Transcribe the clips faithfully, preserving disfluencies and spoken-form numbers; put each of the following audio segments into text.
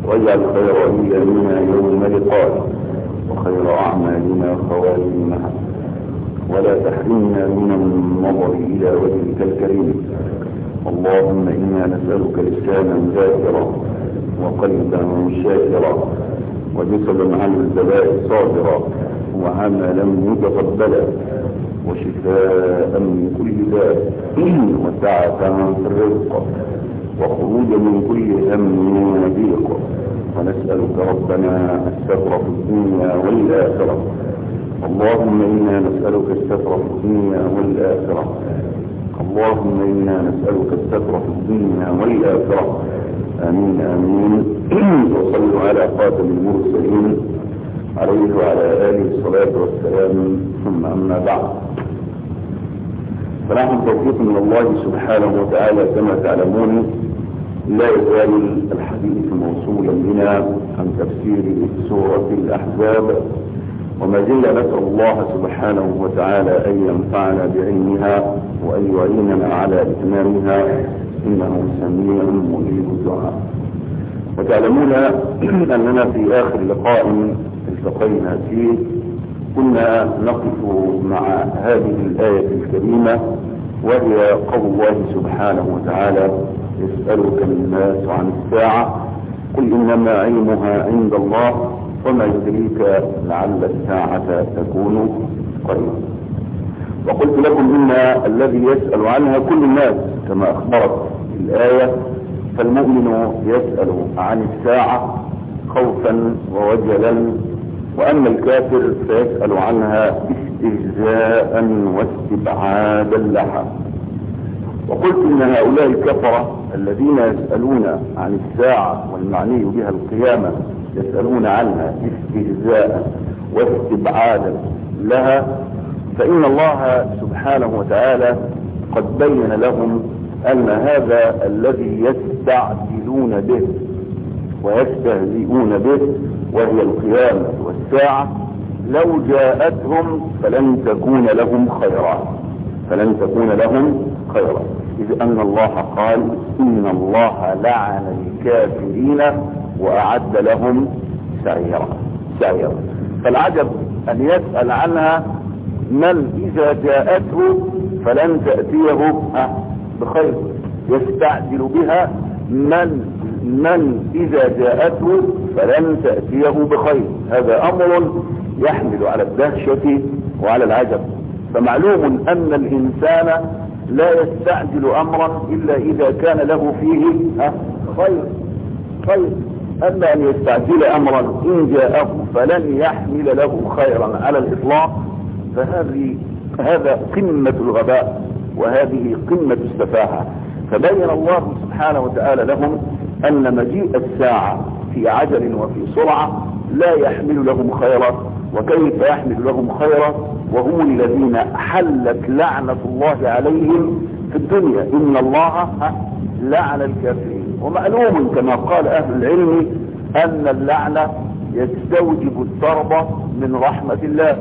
واجعل خير أيامنا يوم لقائك، وخير أعمالنا خواتمها، ولا تحرمنا من النظر إلى وجهك الكريم. اللهم إنا نسألك لسانا ذاكرا وقلبا شاكرا وجسدا عن البلاء صابرا وعملا متقبلا وشفاء من كل داء وسعة في الرزق وخروجا من كل هم وضيق. ونسألك ربنا الستر في الدنيا والآخرة. اللهم إنا نسألك الستر في الدنيا والآخرة. اللهم إنا نسألك الستر في الدنيا والآخرة. آمين آمين. وصلوا على خاتم المرسلين عليه وعلى آله الصلاة والسلام، ثم أما بعد. فنحن توفيق من الله سبحانه وتعالى كما تعلمون لا يزال الحديث موصولا بنا عن تفسير سورة الأحزاب، وما زلنا نسأل الله سبحانه وتعالى أن ينفعنا بعلمها وأن يعيننا على إتمامها، إنه سميع مجيب الدعاء. وتعلمون أننا في آخر لقاء التقينا فيه كنا نقف مع هذه الآية الكريمة، وهي قول الله سبحانه وتعالى: يسألك الناس عن الساعة قل إنما علمها عند الله وما يدريك لعل الساعة تكون قريبا. وقلت لكم إن الذي يسأل عنها كل الناس كما أخبرت الآية، فالمؤمن يسأل عن الساعة خوفا ووجلا، وأما الكافر فيسأل عنها استهزاء واستبعادا لها. وقلت إن هؤلاء الكفرة الذين يسألون عن الساعة والمعني بها القيامة يسألون عنها استهزاء واستبعادا لها، فإن الله سبحانه وتعالى قد بين لهم أن هذا الذي يستعجلون به ويستهزئون به وهي القيامة والساعة لو جاءتهم فلن تكون لهم خيرا فلن تكون لهم خيرا إذ أن الله قال: إن الله لعن الكافرين وأعد لهم سعيرا سعيرا. فالعجب أن يسأل عنها من إذا جاءته فلن تأتيه بخير، يستعجل بها من من إذا جاءته فلن تأتيه بخير. هذا أمر يحمل على الدهشة وعلى العجب. فمعلوم أن الإنسان لا يستعجل أمرا إلا إذا كان له فيه خير خير أما أن يستعجل أمرا إن جاءه فلن يحمل له خيرا على الإطلاق، فهذه هذا قمة الغباء وهذه قمة السفاهة. فبين الله سبحانه وتعالى لهم أن مجيء الساعة في عجل وفي سرعة لا يحمل لهم خيرا. وكيف يحمل لهم خيرا وهم الذين حلت لعنة الله عليهم في الدنيا؟ إن الله لعن الكافرين. ومعلوم كما قال أهل العلم أن اللعنة يستوجب الطرد من رحمة الله،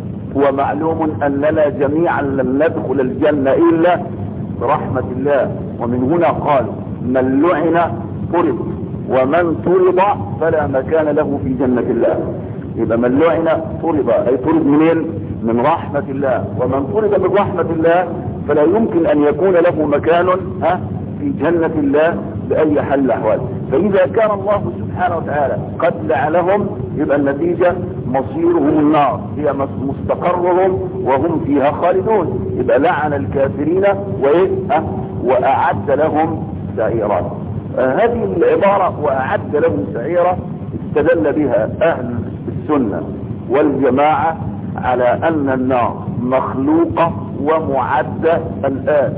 ومعلوم أننا جميعا لن ندخل الجنة إلا برحمة الله. ومن هنا قال: من لعن طرد ومن طرد فلا مكان له في جنة الله. يبقى من لعن طرد أي طرد منين؟ من رحمة الله. ومن طرد من رحمة الله فلا يمكن أن يكون له مكان ها في جنة الله بأي حال الأحوال. فإذا كان الله سبحانه وتعالى قد لعنهم يبقى النتيجة مصيرهم النار، هي مستقرهم وهم فيها خالدون. يبقى لعن الكافرين وإيه؟ وأعد لهم سعيرا. آه هذه العبارة وأعد لهم سعيرا استدل بها أهل السنة والجماعة على أن النار مخلوقة ومعدة الآن،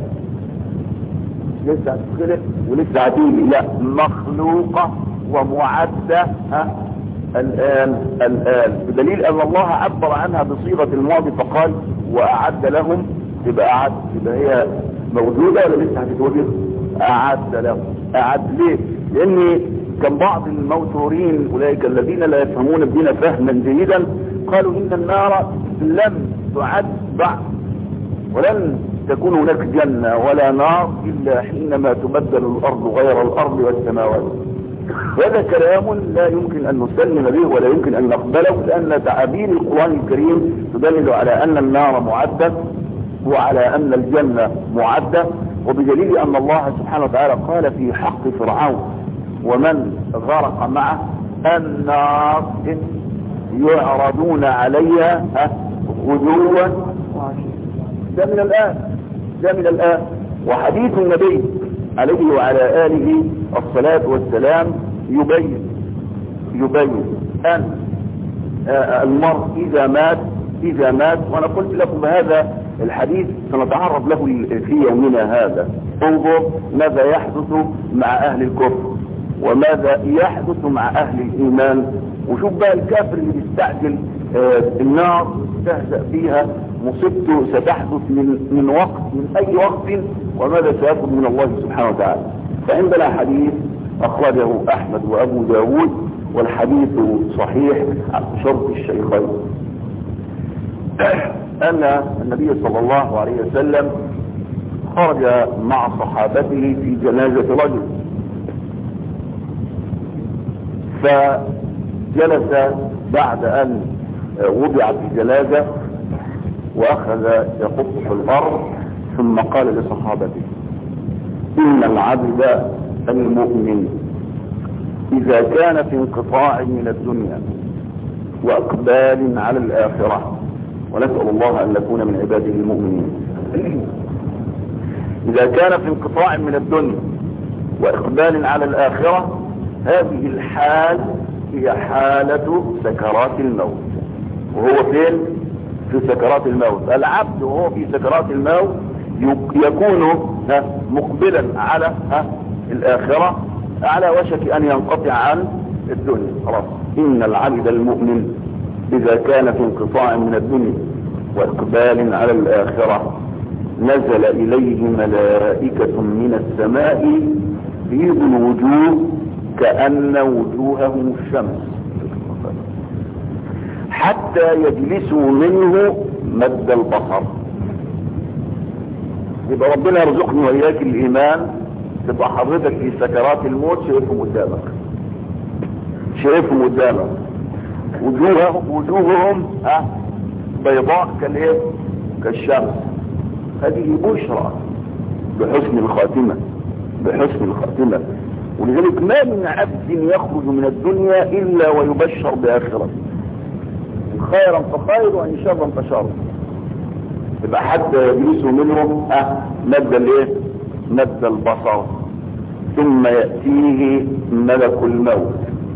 لسه هتخلق ولسه هتيجي، لا، مخلوقة ومعدة الآن الآن بدليل أن الله عبر عنها بصيغة الماضي فقال: وأعد لهم. تبقى أعد، تبقى هي موجودة ولا لسه هتتوجد؟ أعد لهم. أعد ليه؟ لأن كان بعض الموتورين أولئك الذين لا يفهمون الدين فهما جيدا قالوا إن النار لم تعد بعد، ولن تكون هناك جنة ولا نار إلا حينما تبدل الأرض غير الأرض والسماوات. وهذا كلام لا يمكن ان نسلم به ولا يمكن ان نقبله، لان تعابير القرآن الكريم تدل على ان النار معدة وعلى ان الجنة معدة، وبدليل ان الله سبحانه وتعالى قال في حق فرعون ومن غرق معه النار يعرضون عليها غدوا وعشيا. ده من الآن ده من الآن وحديث النبي عليه وعلى آله الصلاة والسلام يبين يبين أن المرء إذا مات إذا مات وأنا قلت لكم هذا الحديث سنتعرض له في يومنا هذا. انظر ماذا يحدث مع أهل الكفر وماذا يحدث مع أهل الإيمان، وشوف بقى الكافر اللي بيستعجل آه النار تهزأ فيها مصيبته ستحدث من من وقت من أي وقت، وماذا سيكون من الله سبحانه وتعالى. فعندنا حديث أخرجه أحمد وأبو داود والحديث صحيح على شرط الشيخين، أن النبي صلى الله عليه وسلم خرج مع صحابته في جنازة رجل، فجلس بعد أن وضع في جنازة وأخذ يقف في الأرض، ثم قال لصحابته: إن العبد المؤمن إذا كان في انقطاع من الدنيا وإقبال على الآخرة، ونسأل الله أن نكون من عباده المؤمنين، إذا كان في انقطاع من الدنيا وإقبال على الآخرة، هذه الحال هي حالة سكرات الموت. وهو فين؟ في سكرات الموت. العبد وهو في سكرات الموت يكون مقبلا على الآخرة، على وشك أن ينقطع عن الدنيا. خلاص. إن العبد المؤمن إذا كان في انقطاع من الدنيا وإقبال على الآخرة نزل إليه ملائكة من السماء بيض الوجوه كأن وجوههم الشمس، حتى يجلسوا منه مد البصر. يبقى ربنا يرزقني وإياك الإيمان، تبقى حضرتك في سكرات الموت شايفهم قدامك شايفهم قدامك وجوههم وجوههم اه بيضاء كالايه كالشمس. هذه بشرى بحسن الخاتمة بحسن الخاتمة. ولذلك ما من عبد يخرج من الدنيا إلا ويبشر بآخرة، خيرا فخير وإن شرا فشر. يبقى حتى يجلسوا منهم اه مد الايه مد البصر، ثم يأتيه ملك الموت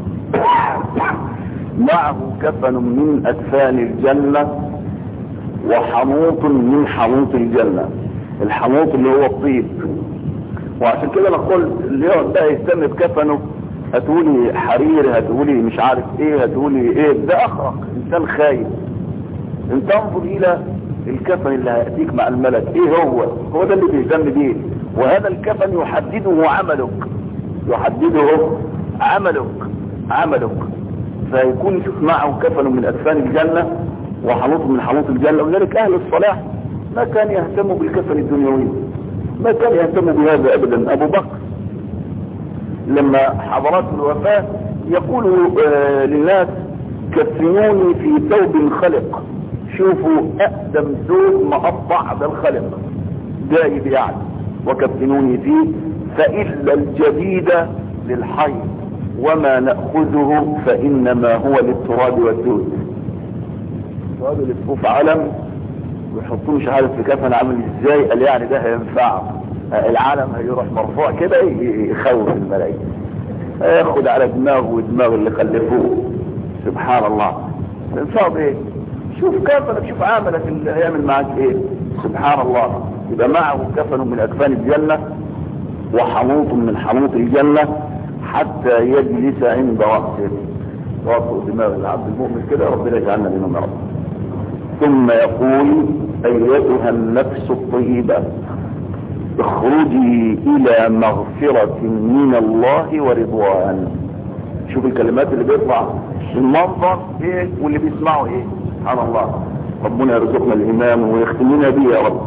معه كفن من أكفان الجنة وحنوط من حنوط الجنة. الحنوط اللي هو الطيب، وعشان كده انا قلت اللي يقعد بقى يهتم بكفنه هتقولي حرير، هتقولي مش عارف ايه، هتقولي ايه، ده اخرق انسان خايف. انت انظر الى الكفن اللي هيأتيك مع الملك، ايه هو هو ده اللي بيهتم بيه. وهذا الكفن يحدده عملك يحدده عملك عملك فيكون معه كفن من أكفان الجنة وحنوط من حنوط الجنة. ولذلك أهل الصلاح ما كان يهتم بالكفن الدنيوي، ما كان يهتم بهذا أبدا. أبو بكر لما حضرته الوفاة يقول آه للناس: كفنوني في ثوب خلق. شوفوا أقدم ثوب مقطع ده الخلق جايب يعني، وكفنوني فيه فإلا الجديد للحي وما نأخذه فإنما هو للتراب والدود. التراب اللي تفوف علم ويحطوه مش عارف في كفن عامل ازاي، قال يعني ده هينفعه، العالم هيروح مرفوع كده يخوف الملائكة، ياخد على دماغه ودماغ اللي خلفوه. سبحان الله، ينفعه بايه؟ شوف كفنك، شوف عملك اللي هيعمل معاك ايه. سبحان الله. يبقى معه كفن من أكفان الجنة وحنوط من حنوط الجنة حتى يجلس عند رأسه، رأسه دماغ العبد المؤمن كده، ربنا يجعلنا منهم يا رب. ثم يقول: أيتها النفس الطيبة اخرجي إلى مغفرة من الله ورضوان. شوف الكلمات اللي بيطلع، المنظر ايه واللي بيسمعوا ايه. سبحان الله، ربنا يرزقنا الإيمان ويختمنا به يا رب.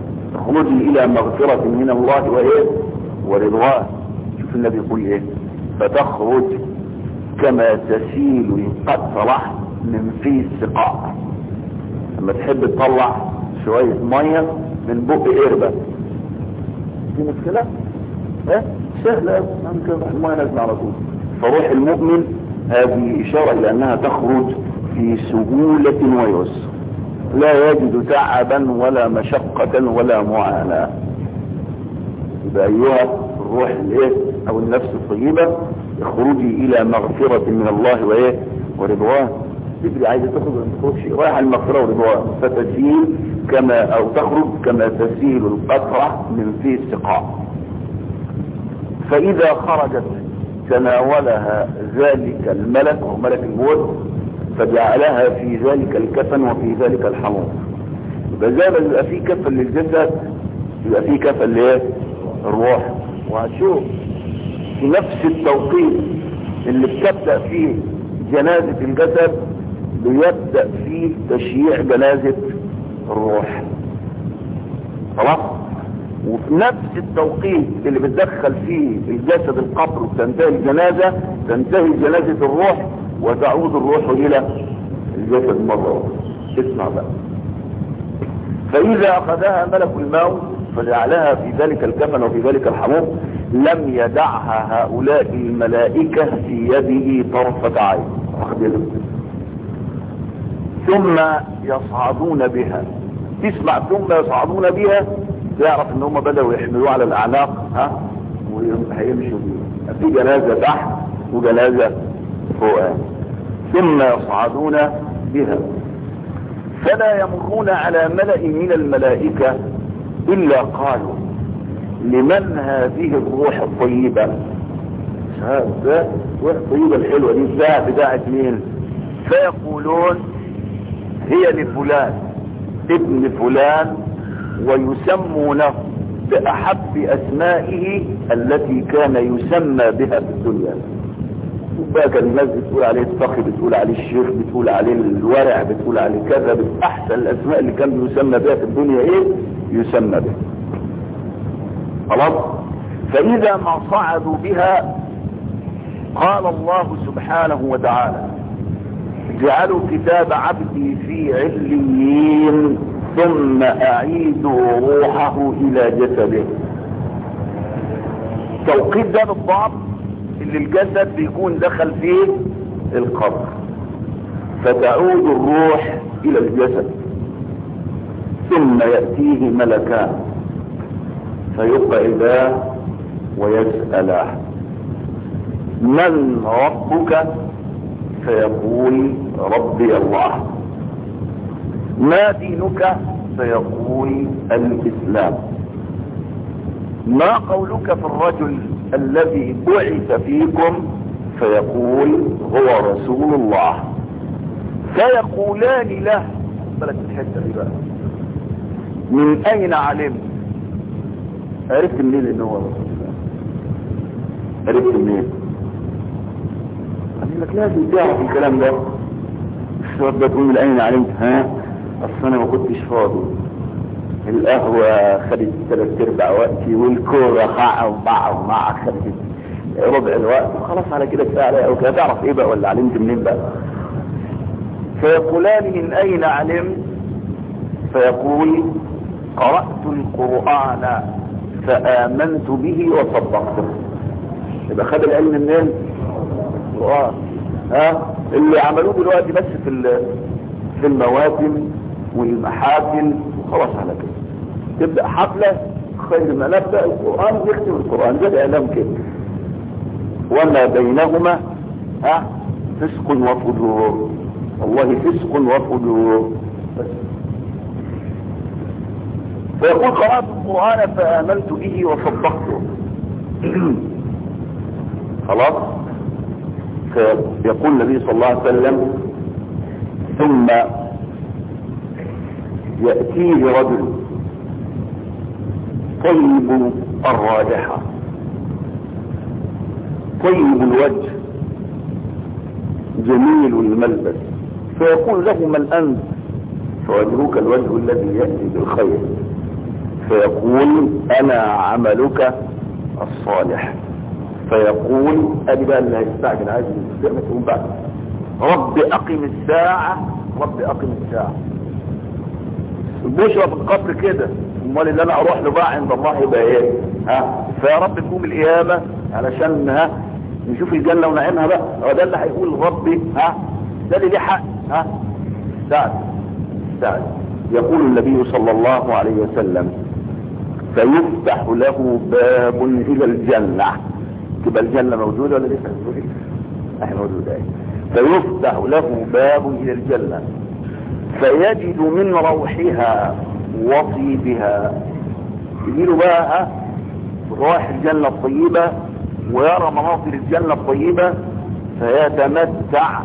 اخرجي إلى مغفرة من الله وايه ورضوان. شوف النبي يقول ايه: فتخرج كما تسيل القطرة من في السقاء. لما تحب تطلع شوية مية من بق قربة دي مشكلة؟ اه سهلة، ممكن المية نازلة على طول. فروح المؤمن هذه إشارة إلى أنها تخرج في سهولة ويسر، لا يجد تعبا ولا مشقة ولا معاناة. يبقى أيها الروح الايه أو النفس الطيبة اخرجي إلى مغفرة من الله وإيه ورضوان. تجري عايزة تخرج ولا تخرجش، رايح المغفرة ورضوان. فتسيل كما أو تخرج كما تسيل القطرة من في السقاء. فإذا خرجت تناولها ذلك الملك وملك الموت فجعلها في ذلك الكفن وفي ذلك الحموم. يبقى زي ما يبقى فيه كفن للجسد يبقى فيه كفن لايه؟ الروح. وهتشوف في نفس التوقيت اللي بتبدأ فيه جنازة الجسد بيبدأ فيه تشييع جنازة الروح. خلاص؟ وفي نفس التوقيت اللي بتدخل فيه الجسد القبر وتنتهي الجنازة تنتهي جنازة الروح وتعود الروح الى الجسد مرة أخرى. اسمع بقى. فإذا أخذها ملك الموت فجعلها في ذلك الكفن وفي ذلك الحموم لم يدعها هؤلاء الملائكة في يده طرفة عين. ثم يصعدون بها. تسمع ثم يصعدون بها تعرف ان هم بدأوا يحملوها على الاعناق ها وهيمشوا بيها. في جنازة تحت وجنازة فوقها. ثم يصعدون بها فلا يمرون على ملأ من الملائكة إلا قالوا لمن هذه الروح الطيبة؟ هذا الروح الطيبة الحلوة دي بتاعت بتاعت مين؟ فيقولون هي لفلان ابن فلان ويسمونه بأحب أسمائه التي كان يسمى بها في الدنيا. بقى كان الناس بتقول عليه الصخي، بتقول عليه الشيخ، بتقول عليه الورع، بتقول عليه كذا. أحسن الأسماء اللي كان يسمى بها في الدنيا إيه؟ يسمى بها. خلاص. فإذا ما صعدوا بها قال الله سبحانه وتعالى جعلوا كتاب عبدي في عليين ثم أعيدوا روحه إلى جسده. توقيت ده بالضبط اللي الجسد بيكون دخل فيه القبر فتعود الروح إلى الجسد ثم يأتيه ملكان فيقعداه ويسألاه من ربك؟ فيقول ربي الله. ما دينك؟ فيقول الإسلام. ما قولك في الرجل الذي بعث فيكم؟ فيقول هو رسول الله. فيقولان له بلد الحته دي بقى من اين علمت؟ عرفت منين انه هو رسول الله؟ عرفت منين؟ قال لك لازم تعرف الكلام ده. الشباب ده تقول من اين علمت؟ ها اصل انا ما كنتش فاضي، القهوه خدت ثلاث ارباع وقتي والكوره خاعه ومع ومع خدت ربع الوقت وخلاص على كده كفايه عليا. او كده تعرف ايه بقى ولا علمت منين بقى؟ فيقولان من اين علمت؟ فيقول قرأت القرآن فآمنت به وصدقته. يبقى خد العلم منين؟ القرآن. ها اللي عملوه دلوقتي بس في في المواسم والمحافل وخلاص على كده. تبدأ حفلة خير ما نبدأ القرآن يختم القرآن ده اعلام كده وما بينهما ها فسق وفجور. والله فسق وفجور. فيقول قرأت القرآن فآمنت به وصدقته. خلاص. فيقول النبي صلى الله عليه وسلم ثم يأتيه رجل طيب الرائحة طيب الوجه جميل الملبس فيقول له من أنت؟ فوجهك الوجه الذي يأتي بالخير. فيقول أنا عملك الصالح. فيقول ادي بقى اللي هيستعجل عايز يستعمل تقول بقى رب اقم الساعة رب اقم الساعة. البشرى في القبر كده، امال اللي انا اروح له بقى عند الله يبقى ايه؟ ها فيا رب تقوم القيامة علشان ها نشوف الجنة ونعيمها بقى. هو ده اللي هيقول ربي ها ده اللي ليه حق ها استعد استعد. يقول النبي صلى الله عليه وسلم فيفتح له باب الى الجنة. تبقى الجنة موجودة ولا لسه موجودة؟ احنا موجودة. فيفتح له باب الى الجنة فيجد من روحها وطيبها. يجيله بقى ها روح الجنة الطيبة ويرى مناظر الجنة الطيبة فيتمتع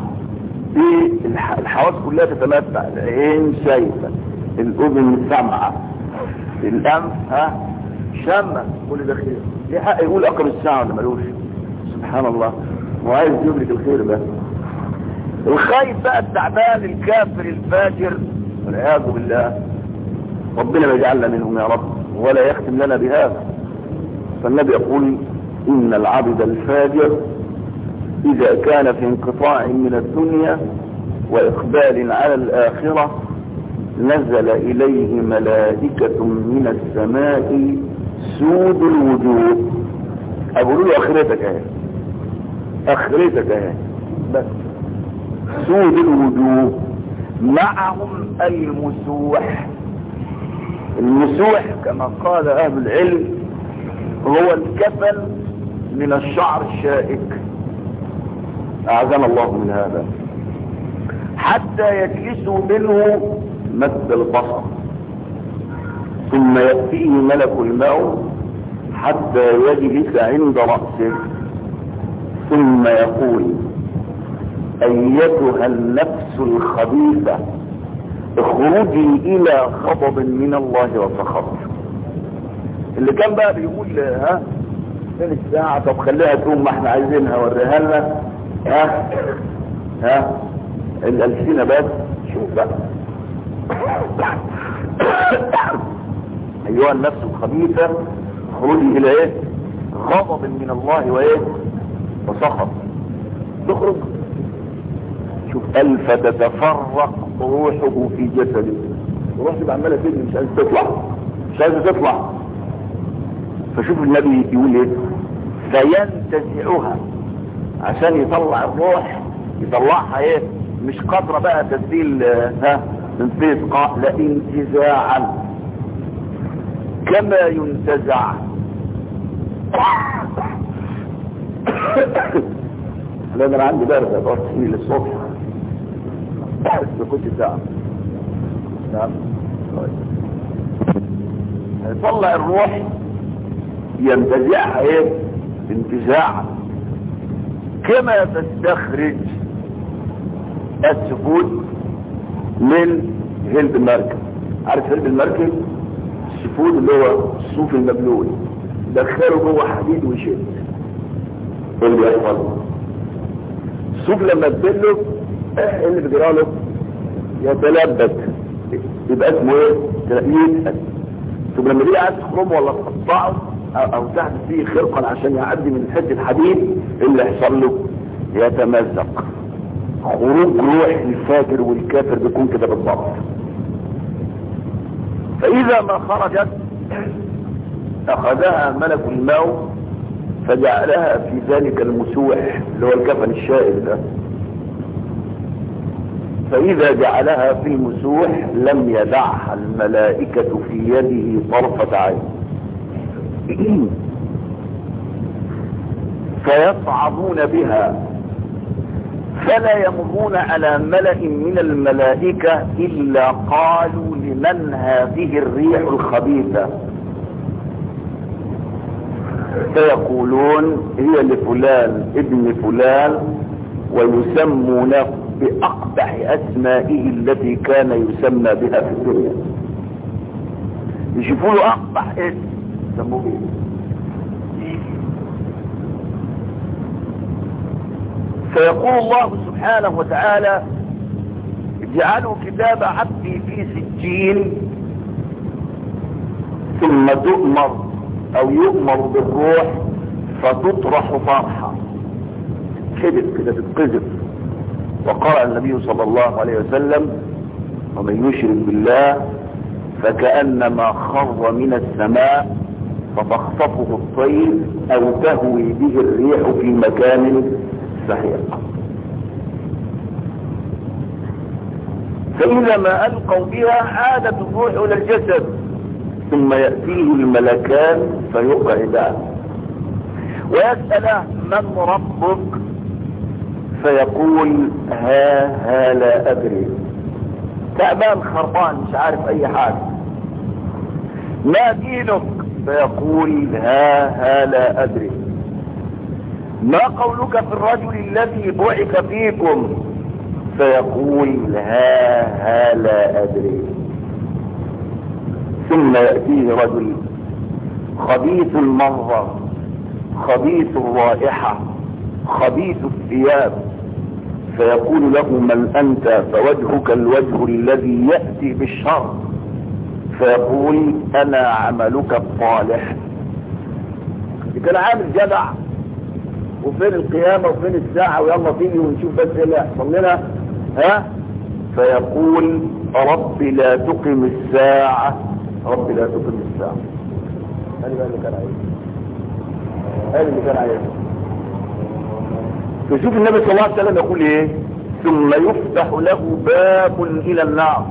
بالحواس كلها، تتمتع. العين شايفة، الاذن سمعة، الانف ها شمة، كل ده خير. ليه حق يقول اقرب الساعة ولا ملوش؟ سبحان الله. وعايز يدرك الخير ده. الخايف بقى التعبان الكافر الفاجر والعياذ بالله، ربنا ما يجعلنا منهم يا رب ولا يختم لنا بهذا. فالنبي يقول ان العبد الفاجر اذا كان في انقطاع من الدنيا واقبال على الاخرة نزل اليه ملائكة من السماء سود الوجوه. اقول له اخرتك اهي، اخرتك اهي بس. سود الوجوه معهم المسوح. المسوح كما قال اهل العلم هو الكفن من الشعر الشائك، اعاذنا الله من هذا، حتى يجلسوا منه مد البصر، ثم يأتيه ملك الموت حتى يجلس عند رأسه ثم يقول ايتها النفس الخبيثة اخرجي الى غضب من الله وسخط. اللي كان بقى بيقول ها فين الساعة؟ طب خليها تقوم ما احنا عايزينها وريها لنا. ها ها الألسنة بس. شوف بقى ايها النفس الخبيثة اخرجي الى ايه؟ غضب من الله وايه؟ وسخط. تخرج شوف ألف تتفرق روحه في جسده. روح تبقى عمالة تجري مش عايزة تطلع مش عايزة تطلع. فشوف النبي يقول ايه؟ فينتزعها عشان يطلع الروح، يطلعها ايه؟ مش قطرة بقى تسديل ها من فيس قاع، لا انتزاعا كما ينتزع لان انا عندي برد بقى تسميل الصبح بس كنت ساعة. نعم يطلع الروح ينتزعها ايه؟ انتزاعا كما تستخرج السفود من هلب المركب. عارف هلب المركب؟ السفود اللي هو الصوف المبلول، دخله جوه حديد ويشد. ايه اللي يحصل؟ الصوف لما تبله ايه اللي بيجراله؟ يتلبك، يبقى اسمه ايه؟ يتقل. طب لما تيجي عايز تخرمه ولا تقطعه او تحت فيه خرقا عشان يعدي من حته الحديد، ايه اللي يحصل له؟ يتمزق. خروج روح الفاجر والكافر بيكون كده بالضبط. فاذا ما خرجت اخذها ملك الموت فجعلها في ذلك المسوح اللي هو الكفن الشائك ده. فاذا جعلها في المسوح لم يدعها الملائكة في يده طرفة عين فيصعدون بها فلا يمرون على ملأ من الملائكة إلا قالوا لمن هذه الريح الخبيثة؟ فيقولون هي لفلان ابن فلان ويسمونه بأقبح أسمائه التي كان يسمى بها في الدنيا. يشوفوا له أقبح اسم يسموه به. فيقول الله سبحانه وتعالى اجعلوا كتاب عبدي في سجين ثم تؤمر او يؤمر بالروح فتطرح طرحا كده كده تتقذف. وقال النبي صلى الله عليه وسلم ومن يشرك بالله فكأنما خر من السماء فتخطفه الطير او تهوي به الريح في مكان سحيق. فإذا ما ألقوا بها عادت الروح إلى الجسد ثم يأتيه الملكان فيقعدان ويسأله من ربك فيقول ها ها لا أدري، تعبان خربان مش عارف أي حاجة. ما دينك فيقول ها ها لا أدري. ما قولك في الرجل الذي بعث فيكم فيقول ها ها لا أدري. ثم يأتيه رجل خبيث المنظر خبيث الرائحة خبيث الثياب فيقول له من أنت فوجهك الوجه الذي يأتي بالشر فيقول أنا عملك الصالح. كان عامل جدع وفين القيامة وفين الساعة ويلا تيجي ونشوف بس ايه اللي يحصل لنا ها. فيقول رب لا تقم الساعة رب لا تقم الساعة. هذا اللي كان عايز هذا اللي كان عايز فشوف النبي صلى الله عليه وسلم يقول ايه ثم يفتح له باب الى النار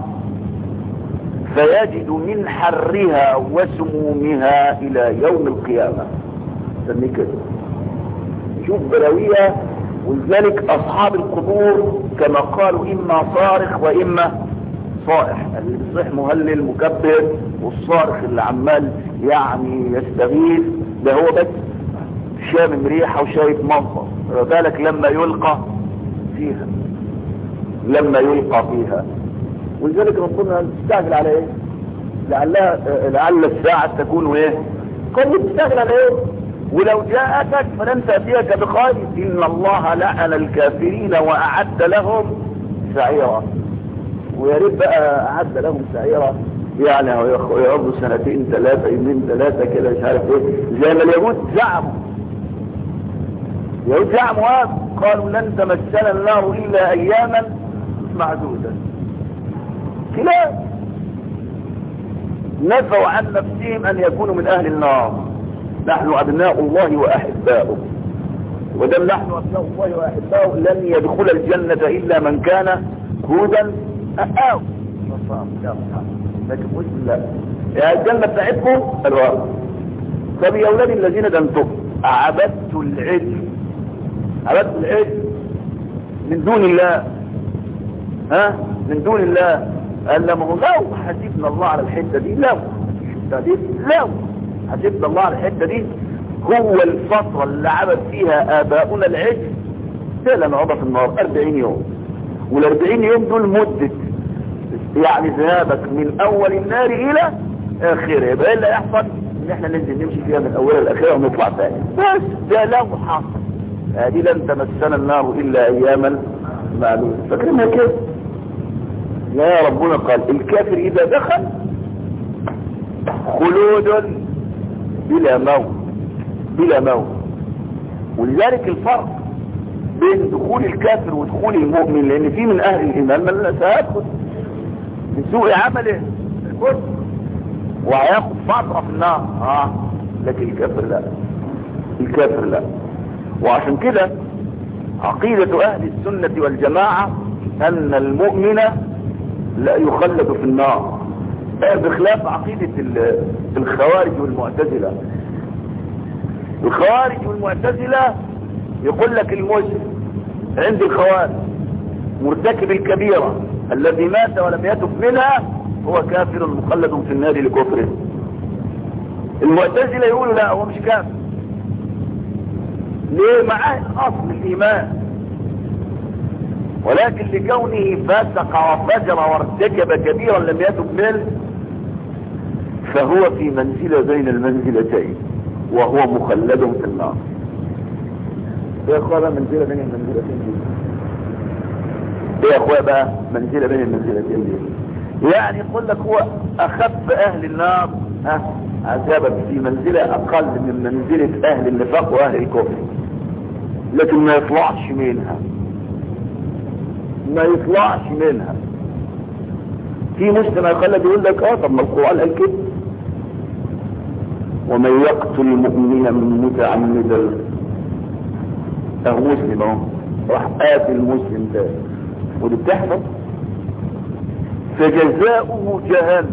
فيجد من حرها وسمومها الى يوم القيامة. سمي كده شوف بلاوية. ولذلك اصحاب القبور كما قالوا اما صارخ واما صائح، اللي بيصيح مهلل مكبر والصارخ اللي عمال يعني يستغيث ده هو بس شامم ريحة وشايف منظر. بالك لما يلقى فيها لما يلقى فيها. ولذلك ربنا تستعجل على ايه لعلها لعل الساعة تكون ايه قد تستعجل على ايه. ولو جاءتك فلن تأتيك بخير ان الله لعن الكافرين واعد لهم سعيرا. ويا ريت بقى اعد لهم سعيرا يعني يقعدوا سنتين ثلاثة يومين ثلاثة كده مش عارف ايه زي ما اليهود زعموا. اليهود زعموا قالوا لن تمسنا النار الا اياما معدودة. كلا نفوا عن نفسهم ان يكونوا من اهل النار. نحن ابناء الله واحباؤه ودم نحن ابناء الله واحباؤه لن يدخل الجنة الا من كان هودا او لكن مش لا يا الجنة بتاعتكم الوقت. طب يا اولادي الذين دمتم عبدت العجل عبدت العجل من دون الله ها من دون الله. قال لما هو لو حسبنا الله على الحتة دي لو لو حسبنا الله على الحتة دي هو الفترة اللي عبد فيها آباؤنا العجل سهلا نقعد في النار أربعين يوم. والأربعين يوم دول مدة يعني ذهابك من أول النار إلى آخرها. يبقى إيه اللي يحصل إن إحنا ننزل نمشي فيها من أولها لآخرها ونطلع ثاني بس. ده لو حصل هذه لن تمسنا النار إلا أياما معلومة. فاكرينها كده يا ربنا قال الكافر إذا دخل خلود بلا موت بلا موت. ولذلك الفرق بين دخول الكافر ودخول المؤمن لأن في من أهل الإيمان من لا سيدخل من سوء عمله الكفر وهياخد فترة في النار آه. لكن الكافر لا الكافر لا. وعشان كده عقيدة أهل السنة والجماعة أن المؤمن لا يخلد في النار بخلاف عقيدة الخوارج والمعتزلة. الخوارج والمعتزلة يقول لك المسلم عند الخوارج مرتكب الكبيرة الذي مات ولم يتب منها هو كافر مخلد في النار لكفره. المعتزلة يقولوا لا هو مش كافر. ليه؟ معاه اصل الايمان ولكن لكونه فسق وفجر وارتكب كبيرا لم يتب منه فهو في منزلة بين المنزلتين وهو مخلد في النار. ايه يا اخوة بقى منزلة بين المنزلتين دي؟ ايه يا اخوة بقى منزلة بين المنزلتين دي؟ يعني يقول لك هو اخف اهل النار ها عذابا في منزلة اقل من منزلة اهل النفاق واهل الكفر، لكن ما يطلعش منها، ما يطلعش منها. في مسلم يخلد يقول لك اه طب ما القرآن قال كده، ومن يقتل مؤمنا متعمدا، اهو مسلم اهو راح قاتل المسلم ده، ودي بتحصل، فجزاؤه جهنم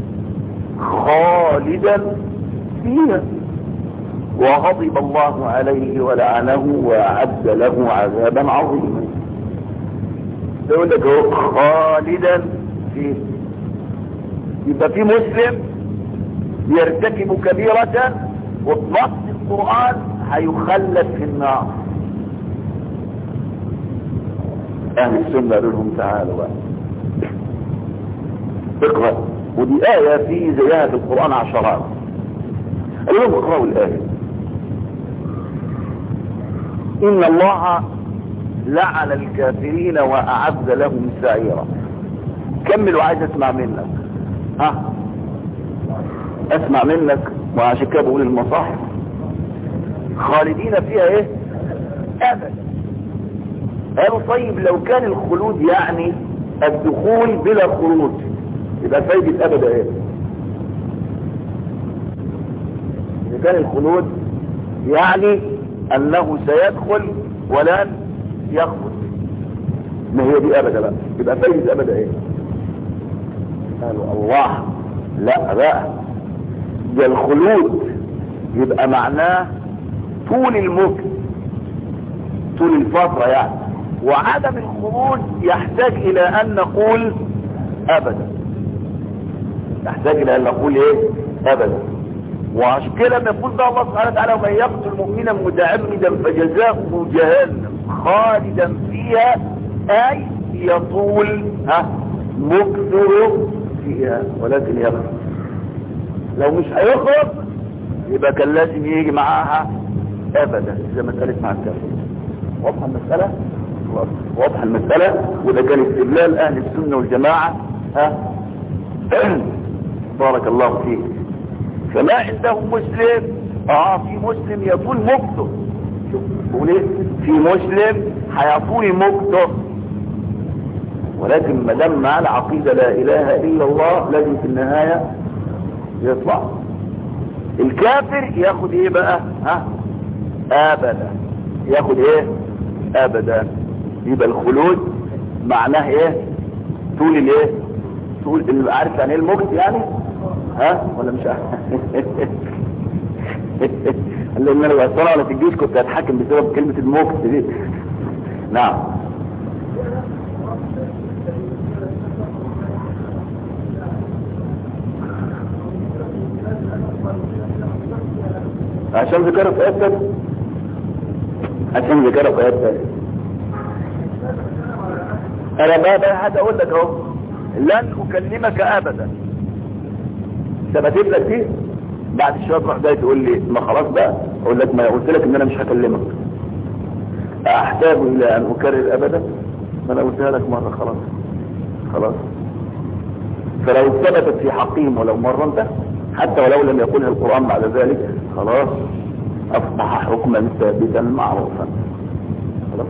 خالدا فيها وغضب الله عليه ولعنه واعد له عذابا عظيما. يقول لك هو خالدا فيه، يبقى في مسلم يرتكب كبيرة وبنص القرآن هيخلد في النار. اهل السنة قالوا لهم تعالوا بقى اقرأ، ودي آية في زيها في القرآن عشرات. قالوا لهم اقرأوا الآية: إن الله لعن الكافرين وأعد لهم سعيرا. كمل وعايز اسمع منك، ها اسمع منك، وعشان كده بقول المصاحف خالدين فيها ايه؟ ابدا. قالوا طيب لو كان الخلود يعني الدخول بلا خروج، يبقى فايدة ابدا ايه؟ اذا كان الخلود يعني انه سيدخل ولن يخرج، ما هي دي ابدا بقى، يبقى فايدة ابدا ايه؟ قالوا الله لا بقى، ده الخلود يبقى معناه طول المكث، طول الفترة يعني، وعدم الخروج يحتاج الى ان نقول ابدا، يحتاج الى ان نقول ايه؟ ابدا. وعشان كده لما يقول ده الله سبحانه وتعالى: ومن يقتل مؤمنا متعمدا فجزاؤه جهنم خالدا فيها، اي يطول ها مكثره فيها ولكن يخرج. لو مش هيخرج يبقى كان لازم يجي معاها ابدا زي ما اتقالت مع الكافر. واضحه المساله؟ واضحه المساله. وده كان استدلال اهل السنه والجماعه. ها بارك الله فيك. فما عندهم مسلم، اه في مسلم يطول مكته. شوف بقول ايه؟ في مسلم هيطول مكته، ولكن ما دام مع العقيده لا اله الا الله لازم في النهايه يطلع. الكافر ياخد ايه بقى؟ ها ابدا، ياخد ايه؟ ابدا. يبقى الخلود معناه ايه؟ طول الايه؟ طول اللي عارف يعني ايه المكت يعني؟ ها ولا مش عارف؟ قال ان انا لو اصلا ولا في الجيش كنت هتحاكم بسبب كلمه المكت دي. نعم. عشان ذكرها في آيات تانية، عشان ذكرها في آيات تانية. انا بقى بقى هذا اقول لك اهو: لن اكلمك ابدا. ثبتت لك دي بعد شويه تروح جاي تقول لي ما خلاص بقى، اقول لك ما قلت لك ان انا مش هكلمك، احتاج الى ان اكرر ابدا؟ ما انا قلتها لك مره خلاص خلاص. فلو ثبتت في حقهم ولو مره انت حتى ولو لم يقلها القرآن بعد ذلك خلاص اصبح حكما ثابتا معروفا خلاص.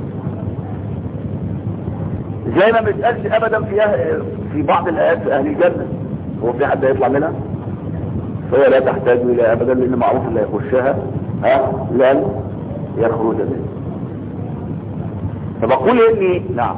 زي ما بتقالش ابدا في في بعض الايات في اهل الجنه، هو في حد يطلع منها؟ فهي لا تحتاج الى ابدا، لان معروف اللي يخشها ها لن يخرج منها. فبقول اني نعم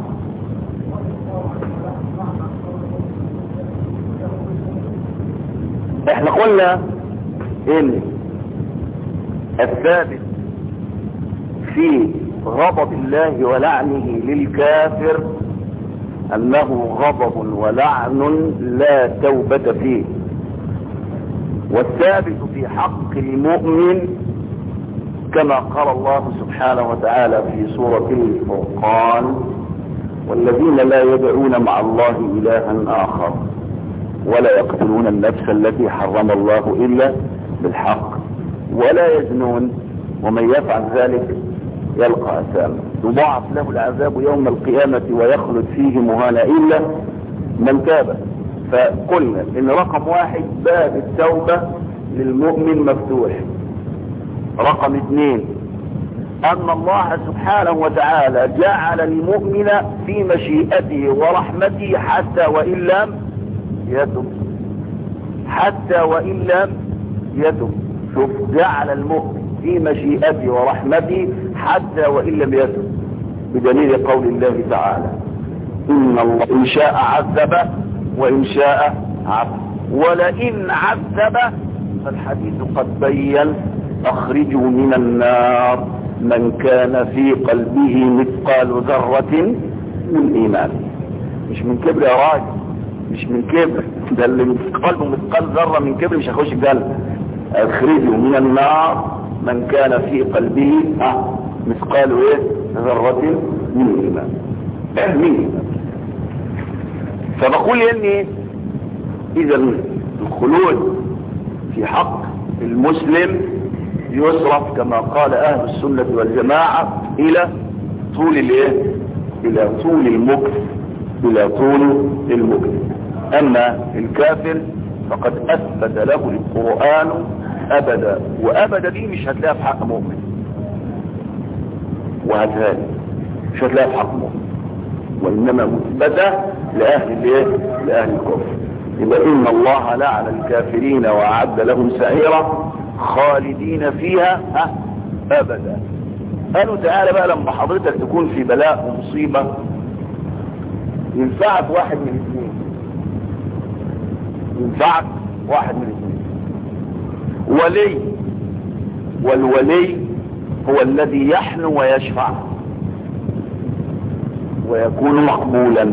احنا قلنا ان الثابت في غضب الله ولعنه للكافر انه غضب ولعن لا توبة فيه، والثابت في حق المؤمن كما قال الله سبحانه وتعالى في سورة الفرقان: والذين لا يدعون مع الله إلها آخر ولا يقتلون النفس التي حرم الله إلا بالحق ولا يزنون ومن يفعل ذلك يلقى أثاما يضاعف له العذاب يوم القيامة ويخلد فيه مهانا إلا من تاب. فقلنا إن رقم واحد باب التوبة للمؤمن مفتوح. رقم اثنين ان الله سبحانه وتعالى جعل المؤمن في مشيئته ورحمته حتى وان لم يتب، حتى وان لم يتب. شوف، جعل المؤمن في مشيئته ورحمته حتى وان لم يتب، بدليل قول الله تعالى ان الله ان شاء عذب وان شاء عفو، ولئن عذب فالحديث قد بين اخرجوا من النار من كان في قلبه مثقال ذرة من ايمان. مش من كبر يا راجل، مش من كبر، ده اللي في قلبه مثقال ذرة من كبر مش هيخش الجنة. اخرجوا من النار من كان في قلبه اه مثقال ايه ذرة من ايمان. مين؟ فبقول اني اذا الخلود في حق المسلم يصرف كما قال اهل السنة والجماعة الى طول الايه الى طول المكث، الى طول المكث. اما الكافر فقد اثبت له القرآن ابدا، وابدا دي مش هتلاقيها في حق مؤمن، وهتهالي مش هتلاقيها في حق مؤمن، وانما مثبتة لاهل الايه لاهل الكفر. يبقى ان الله لعن الكافرين واعد لهم سعيرا خالدين فيها ها ابدا. قالوا تعالى بقى لما حضرتك تكون في بلاء ومصيبة ينفعك واحد من اثنين، ينفعك واحد من اثنين، ولي، والولي هو الذي يحنو ويشفع ويكون مقبولا.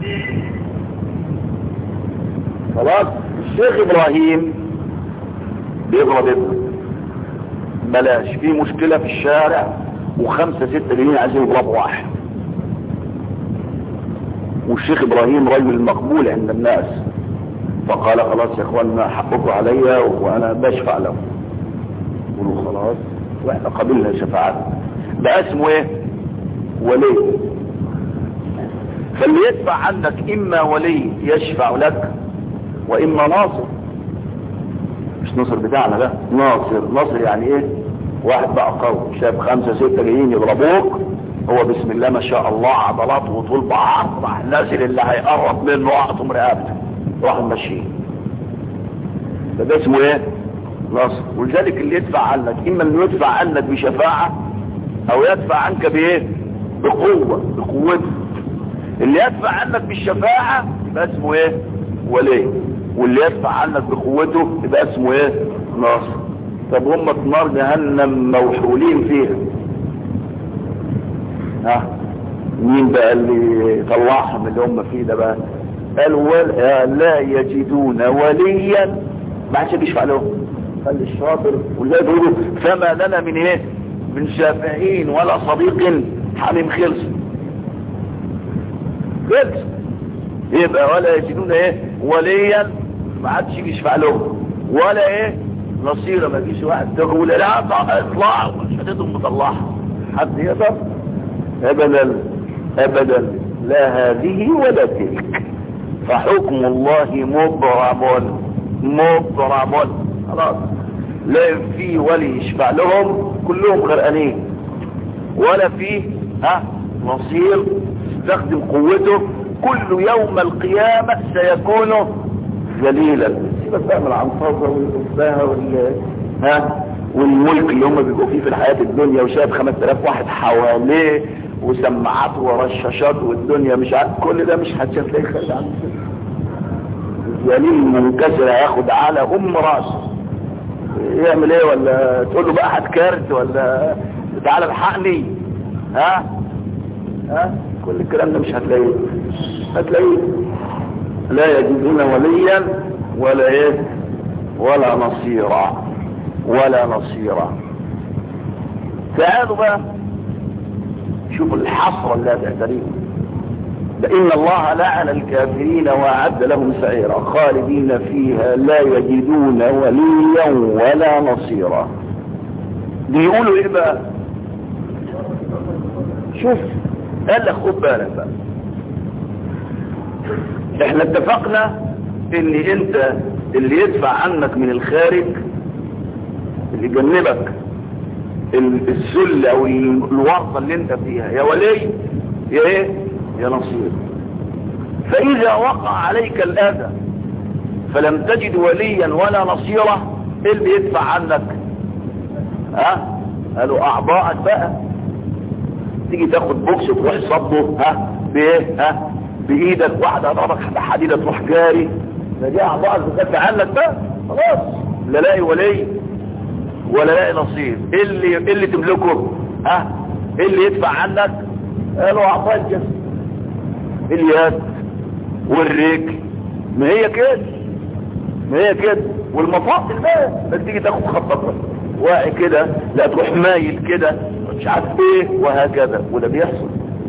خلاص. الشيخ ابراهيم بيضرب ابنه، بلاش، في مشكلة في الشارع وخمسة ستة جنيه عايزين يضربوا واحد، والشيخ ابراهيم رجل مقبول عند الناس، فقال خلاص يا اخوانا حقكم عليا وانا بشفع له. قولوا خلاص واحنا قبلنا شفاعات. بقى اسمه ايه؟ ولي. فاللي يدفع عنك اما ولي يشفع لك واما ناصر. مش ناصر بتاعنا ده، ناصر. ناصر يعني ايه؟ واحد بقى قوي شاف خمسة ستة جايين يضربوك، هو بسم الله ما شاء الله عضلات وطول بعض، راح نازل اللي هيقرب منه اقطم رقبته راح ماشيين. فده اسمه ايه؟ ناصر. ولذلك اللي يدفع عنك اما انه يدفع عنك بشفاعة او يدفع عنك بايه؟ بقوة، بقوته. اللي يدفع عنك بالشفاعة يبقى اسمه ايه؟ ولي. واللي يدفع عنك بقوته يبقى اسمه ايه؟ ناصر. طب هم في نار جهنم موحولين فيها، ها مين بقى اللي طلعهم اللي هم فيه ده بقى؟ قالوا لا يجدون وليا، ما حدش يشفع لهم. قال الشاطر وزي بيقولوا فما لنا من ايه؟ من شافعين ولا صديق حميم. خلص خلص. يبقى ولا يجدون ايه؟ وليا، ما حدش يشفع لهم، ولا ايه؟ نصيرة. ما فيش واحد تقول لا اطلع شهادتهم مطلعها، حد يقدر؟ ابدا ابدا، لا هذه ولا تلك. فحكم الله مضرب مضرب. خلاص، لا في ولي يشفع لهم كلهم غرقانين، ولا فيه ها نصير يستخدم قوته. كل يوم القيامة سيكون ذليلا. سيبك بقى من العنطزة والإنساها وال ها والملك اللي هم بيبقوا فيه في الحياة الدنيا، وشايف خمسة آلاف واحد حواليه وسماعات ورشاشات والدنيا مش عارف، كل ده مش هتشاف ليه خارج عن ذليل منكسر هياخد على ام راسه. يعمل ايه؟ ولا تقول له بقى هتكارت ولا تعالى الحقني؟ ها ها كل الكلام ده مش هتلاقيه، هتلاقيه لا يجدون وليا ولا ايه ولا نصيرا ولا نصيرا. تعالوا بقى شوفوا الحسرة اللي هتعتريهم. لأن الله لعن الكافرين وأعد لهم سعيرا خالدين فيها لا يجدون وليا ولا نصيرا. بيقولوا ايه بقى؟ شوف قال لك خد بالك بقى، احنا اتفقنا ان انت اللي يدفع عنك من الخارج اللي يجنبك الذل او الورطه اللي انت فيها، يا ولي يا ايه يا نصير. فاذا وقع عليك الاذى فلم تجد وليا ولا نصيرا، ايه اللي يدفع عنك؟ ها قالوا اعضاءك بقى. تيجي تاخد بوكس تروح صبه ها بايه؟ ها بايدك، واحده ضربك حديده تروح جاري، ده دي اعضاءك بتدفع عنك بقى خلاص. لا لاقي ولي ولا لاقي نصير. ايه اللي إيه اللي تملكه؟ ها ايه اللي يدفع عنك؟ قالوا اعضاء الجسم، اليد والرجل. ما هي كده ما هي كده والمفاصل بقى، انك تيجي تاخد خطتك واقع كده، لا تروح مايل كده مش عارف ايه وهكذا، وده بيحصل.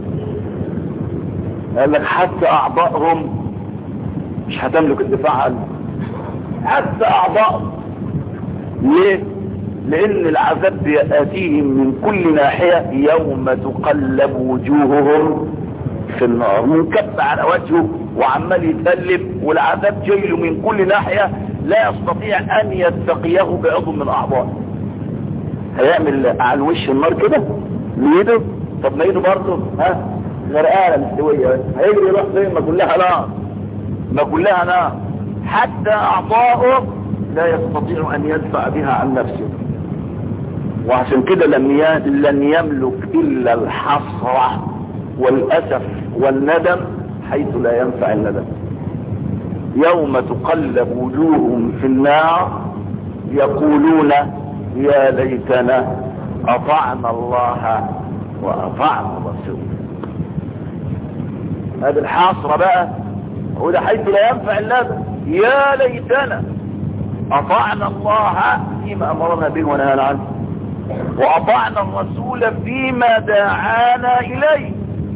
قال لك حتى اعضائهم مش هتملك الدفاع عنه، حتى اعضائهم. ليه؟ لان العذاب بياتيهم من كل ناحية يوم تقلب وجوههم في النار، منكب على وجهه وعمال يتقلب، والعذاب جايله من كل ناحية، لا يستطيع ان يتقيه بعضو من اعضائه. هيعمل على وش النار كده بايده؟ طب ما ايده برضه ها غرقانه مستويه، هيجري يروح فين؟ ما كلها نار، ما كلها نار. حتى اعضائه لا يستطيع ان يدفع بها عن نفسه. وعشان كده لن لن يملك الا الحسرة والاسف والندم، حيث لا ينفع الندم. يوم تقلب وجوههم في النار يقولون يا ليتنا اطعنا الله واطعنا الرسول. هذه الحسرة بقى، وده حيث لا ينفع الندم. يا ليتنا اطعنا الله فيما امرنا به ونهانا عنه، واطعنا الرسول فيما دعانا اليه.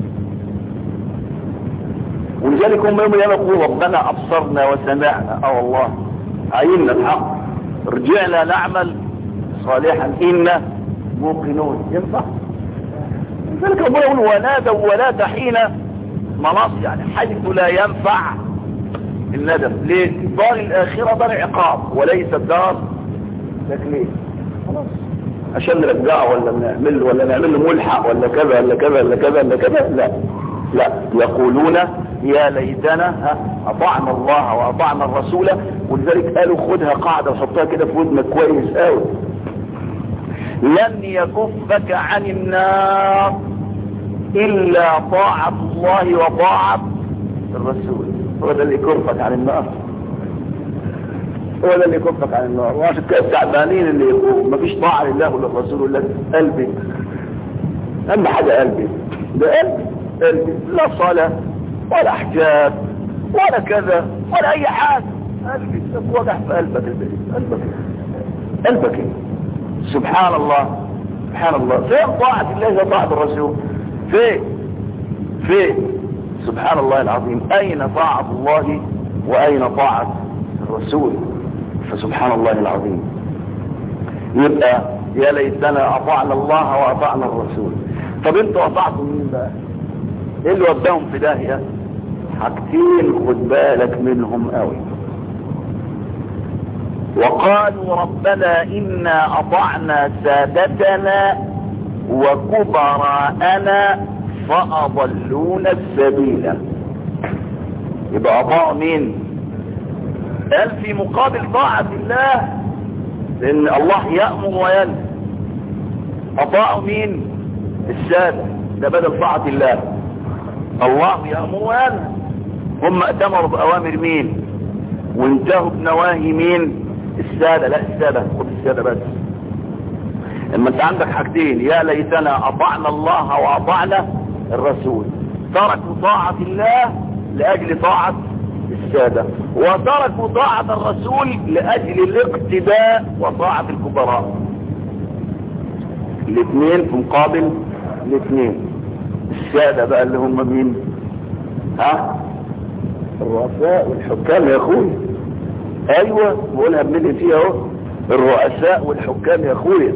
ولذلك هم يوم يقولوا ربنا ابصرنا وسمعنا، اه والله عيننا الحق، رجعنا نعمل صالحا إنا موقنون. ينفع؟ لذلك ربنا يقول ونادوا ولا تحين مناص، يعني حيث لا ينفع الندم. ليه؟ دار الآخرة دار عقاب وليس دار تكليف. خلاص عشان نرجعه ولا نعمل ولا نعمل له ملحق ولا كذا ولا كذا ولا كذا ولا كذا، لا لا، يقولون يا ليتنا اطعنا الله واطعنا الرسول. ولذلك قالوا خدها قاعدة وحطها كده في ودنك كويس قوي، لن يكفك عن النار الا طاعة الله وطاعة الرسول. هو ده اللي يكفك عن النار، هو ده اللي يكفك عن النار. وعشان كده التعبانين اللي يقولوا مفيش طاعة لله ولا الرسول الا قلبي، اهم حاجة قلبي، ده قلبي قلبي، لا صلاة ولا حجاب ولا كذا ولا اي حاجة، قلبي وضع في قلبك البيت، قلبك قلبك سبحان الله سبحان الله. فين طاعة الله وطاعة الرسول؟ فين فين سبحان الله العظيم. اين طاعة الله واين طاعة الرسول؟ فسبحان الله العظيم. يبقى يا ليتنا اطعنا الله واطعنا الرسول. طب انتوا اطعتوا مين بقى؟ ايه اللي وداهم في داهية؟ حاجتين خد بالك منهم قوي. وقالوا ربنا إنا أطعنا سادتنا وكبراءنا فأضلونا السبيل. يبقى أطاعوا مين؟ قال في مقابل طاعة الله، لأن الله يأمر وينهى. أطاعوا مين؟ السادة، ده بدل طاعة الله. الله يأمر وينهى، هم اتمروا بأوامر مين وانتهوا بنواهي مين؟ السادة. لا السادة، خد السادة بس. اما انت عندك حاجتين، يا ليتنا اطعنا الله واطعنا الرسول، تركوا طاعة الله لأجل طاعة السادة، وتركوا طاعة الرسول لأجل الاقتداء وطاعة الكبراء. الاثنين في مقابل الاثنين. السادة بقى اللي هم مين؟ ها؟ الرؤساء والحكام يا اخويا. ايوه بقولها بنلي فيها اهو، الرؤساء والحكام يا اخويا.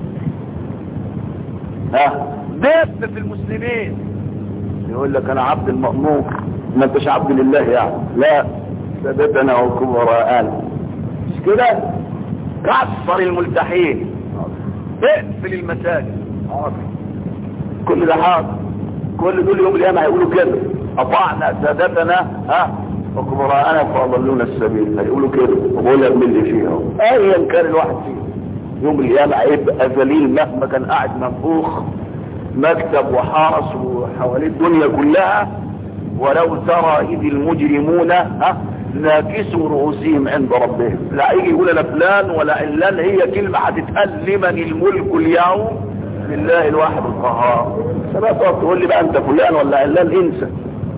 ها دب في المسلمين يقول لك انا عبد المأمور، ما انتش عبد لله يعني. لا، سادتنا وكبراءنا، مش كده؟ كسر الملتحين، اقفل المساجد، كل ده حاضر. كل دول يوم القيامة هيقولوا كده، اطعنا سادتنا ها وكبراءنا فاضلونا السبيل، هيقولوا كده وبقولها من اللي فيها ايا كان الواحد فيه. يوم القيامة هيبقى ذليل مهما كان قاعد منفوخ مكتب وحارس وحواليه الدنيا كلها. ولو ترى اذ المجرمون ها ناكسوا رؤوسهم عند ربهم، لا يجي يقول لا فلان ولا علان، هي كلمة هتتقال لمن الملك اليوم لله الواحد القهار. لا تقعد تقول لي بقى انت فلان ولا علان، انسى.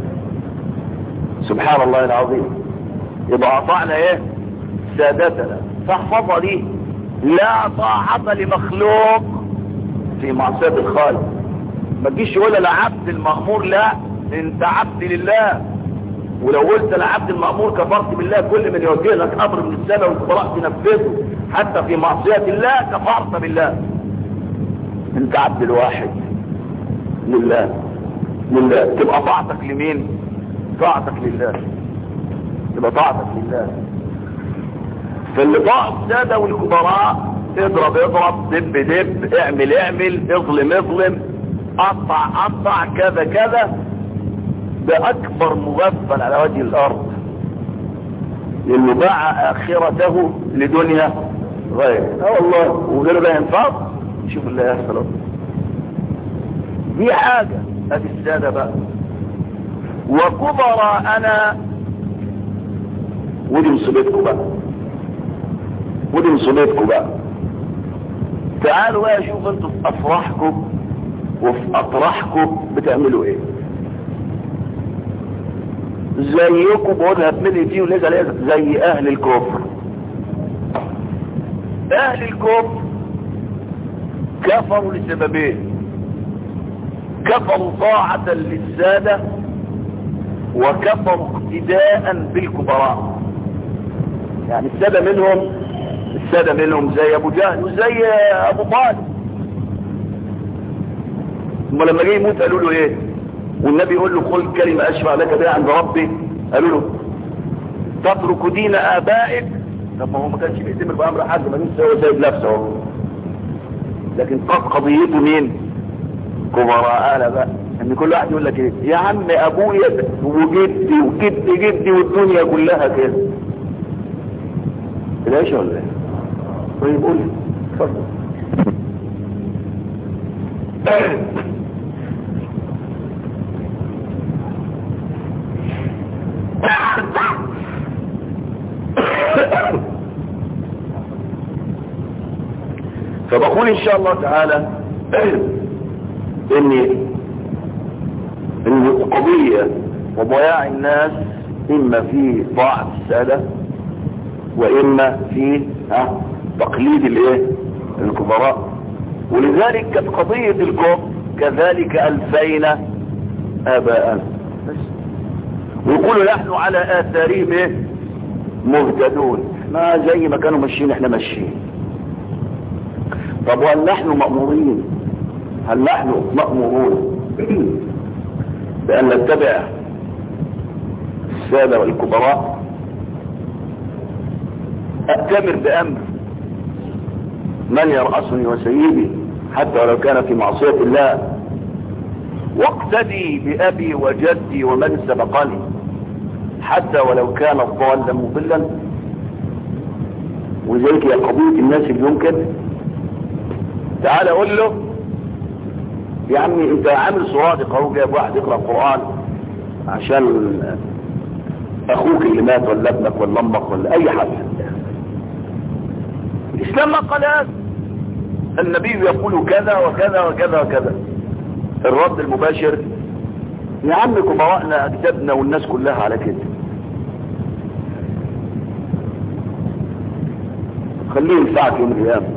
سبحان الله العظيم. يبقى اطعنا ايه؟ سادتنا. فاحفظها دي، لا طاعة لمخلوق في معصية الخالق. ما تجيش يقول لا عبد المأمور، لا انت عبد لله. ولو قلت لعبد المأمور كفرت بالله، كل من يوجه لك امر من السماء والقراء تنفذه حتى في معصية الله كفرت بالله. انت عبد الواحد لله لله. تبقى طاعتك لمين؟ طاعتك لله، تبقى طاعتك لله. فاللي طاع السادة والكبراء اضرب اضرب، دب دب، اعمل اعمل، اظلم اظلم، قطع قطع، كذا كذا، ده اكبر مغفل على وجه الارض، لانه باع اخرته لدنيا غيره. اه والله، وغيره ده ينفع. شوف اللي يحصل دي حاجة. ادي السادة بقى وكبراء انا، ودي مصيبتكم بقى، ودي مصيبتكم بقى. تعالوا بقى شوف انتوا في افراحكم وفي اطراحكم بتعملوا ايه. زيكم بقولها بملي فيه ولازم لازم زي اهل الكفر. اهل الكفر كفروا لسببين: كفروا طاعة للسادة، وكفروا اقتداء بالكبراء. يعني السادة منهم السادة منهم زي ابو جهل وزي ابو طالب. ثم لما جه يموت قالوا له ايه؟ والنبي يقول له قل كلمة اشفع لك بها عند ربي، قالوا له تترك دين ابائك. طب ما هو ما كانش بيتمر بامر حد، ما لسه هو سايب نفسه اهو. لكن قد قضيته مين؟ كبراء بقى. ان كل واحد يقول لك ايه؟ يا عم ابويا وجدي وجدي جدي والدنيا كلها كده. ليش ولا ايه؟ طيب قول لي اتفضل. فبقول ان شاء الله تعالى ان ان القضية وضياع الناس اما في طاعة السادة واما في ها تقليد الايه الكبراء. ولذلك كانت قضية الكفر كذلك الفينا اباءنا، ويقولوا نحن على اثارهم ايه مهتدون. ما زي ما كانوا ماشيين احنا ماشيين. طب وهل نحن مأمورين هل نحن مأمورون بأن نتبع السادة والكبراء؟ أأتمر بأمر من يرأسني وسيدي حتى ولو كان في معصية الله، واقتدي بأبي وجدي ومن سبقني حتى ولو كان ضالا مضلا. وذلك هي قضية الناس اليوم كده. تعال اقول له يا عمي انت عامل صرادق اهو، جايب واحد يقرأ القرآن عشان اخوك اللي مات ولا ابنك ولا امك ولا اي حد. الاسلام ما قال هذا. النبي يقول كذا وكذا وكذا وكذا. الرد المباشر يا عم كبراءنا اجدادنا والناس كلها على كده، خليه ينفعك يوم القيامة.